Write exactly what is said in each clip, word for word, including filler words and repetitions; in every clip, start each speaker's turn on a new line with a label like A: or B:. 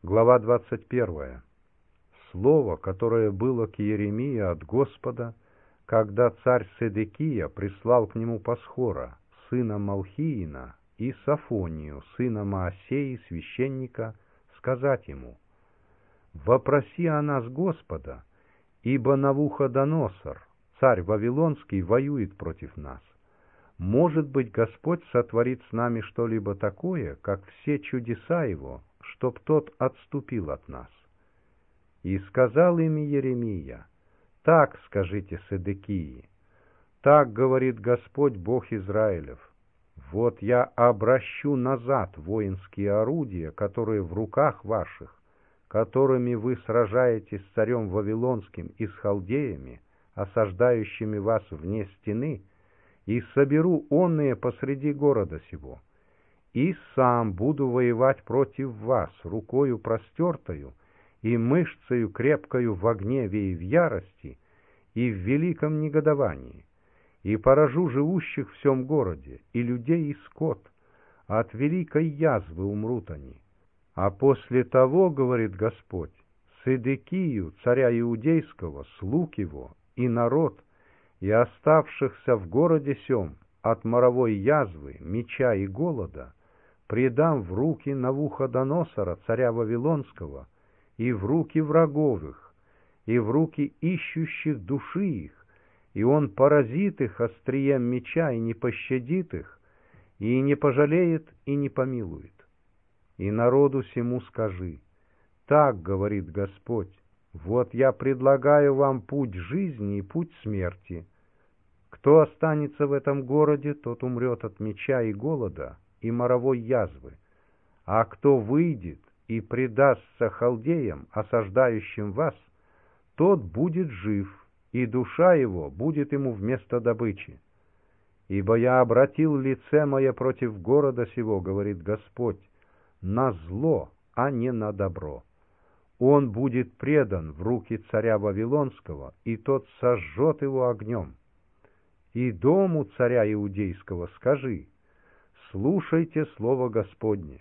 A: Глава двадцать первая. Слово, которое было к Иеремии от Господа, когда царь Седекия прислал к нему Пасхора, сына Малхиина, и Сафонию, сына Маасеи, священника, сказать ему: «Вопроси о нас Господа, ибо Навуходоносор, царь Вавилонский, воюет против нас. Может быть, Господь сотворит с нами что-либо такое, как все чудеса его, чтоб тот отступил от нас». И сказал им Иеремия: «Так скажите Седекии: так говорит Господь Бог Израилев: вот я обращу назад воинские орудия, которые в руках ваших, которыми вы сражаетесь с царем Вавилонским и с халдеями, осаждающими вас вне стены, и соберу онные посреди города сего, и сам буду воевать против вас рукою простертою и мышцею крепкою в гневе и в ярости, и в великом негодовании, и поражу живущих в сем городе, и людей, и скот, от великой язвы умрут они. А после того, говорит Господь, Седекию, царя Иудейского, слуг его, и народ, и оставшихся в городе сем от моровой язвы, меча и голода, предам в руки Навуходоносора, царя Вавилонского, и в руки врагов их, и в руки ищущих души их, и он поразит их острием меча и не пощадит их, и не пожалеет и не помилует. И народу сему скажи: так говорит Господь, вот я предлагаю вам путь жизни и путь смерти. Кто останется в этом городе, тот умрет от меча и голода и моровой язвы, а кто выйдет и предастся халдеям, осаждающим вас, тот будет жив, и душа его будет ему вместо добычи. Ибо я обратил лице мое против города сего, говорит Господь, на зло, а не на добро. Он будет предан в руки царя Вавилонского, и тот сожжет его огнем. И дому царя Иудейского скажи: слушайте слово Господне.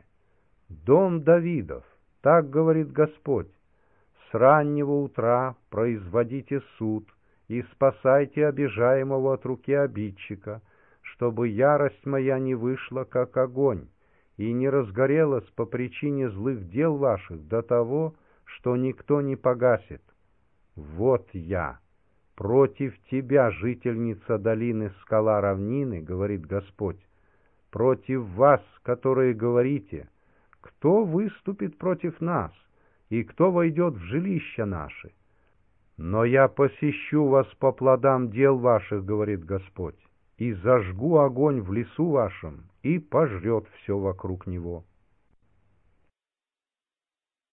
A: Дом Давидов, так говорит Господь, с раннего утра производите суд и спасайте обижаемого от руки обидчика, чтобы ярость моя не вышла, как огонь, и не разгорелась по причине злых дел ваших до того, что никто не погасит. Вот я против тебя, жительница долины скала равнины, говорит Господь, против вас, которые говорите: кто выступит против нас, и кто войдет в жилища наши? Но я посещу вас по плодам дел ваших, говорит Господь, и зажгу огонь в лесу вашем, и пожрет все вокруг него.